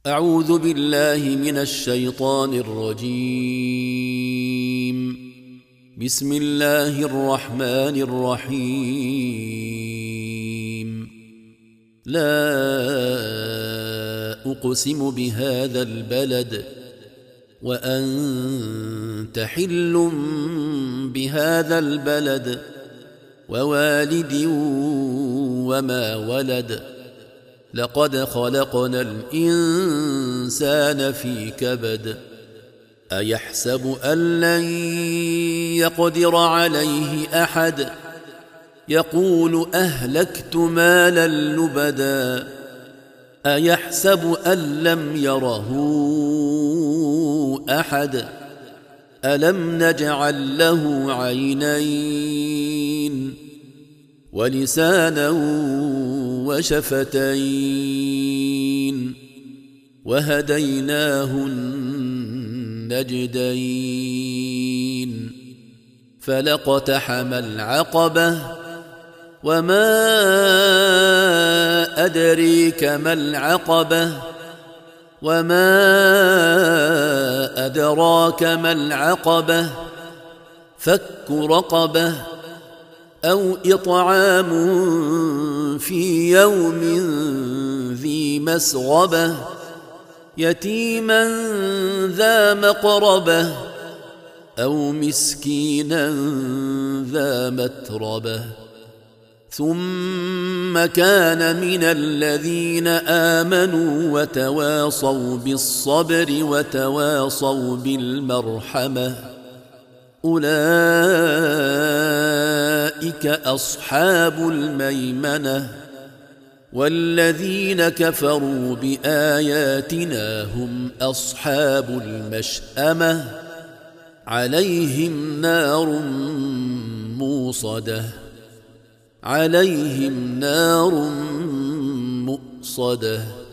أعوذ بالله من الشيطان الرجيم. بسم الله الرحمن الرحيم. لا أقسم بهذا البلد وأنت حل بهذا البلد ووالد وما ولد لقد خلقنا الإنسان في كبد أيحسب أن لن يقدر عليه أحد يقول أهلكت مالا لبدا أيحسب أن لم يره أحد ألم نجعل له عينين ولسانا وشفتين وهديناه النجدين فلاقتحم العقبة وما أدريك ما العقبة وما أدراك ما العقبة فك رقبة أو إطعام في يوم ذي مسغبة يتيما ذا مقربة أو مسكينا ذا متربة ثم كان من الذين آمنوا وتواصوا بالصبر وتواصوا بالمرحمة أولئك أصحاب الميمنة والذين كفروا بآياتنا هم أصحاب المشأمة عليهم نار موصدة عليهم نار مؤصدة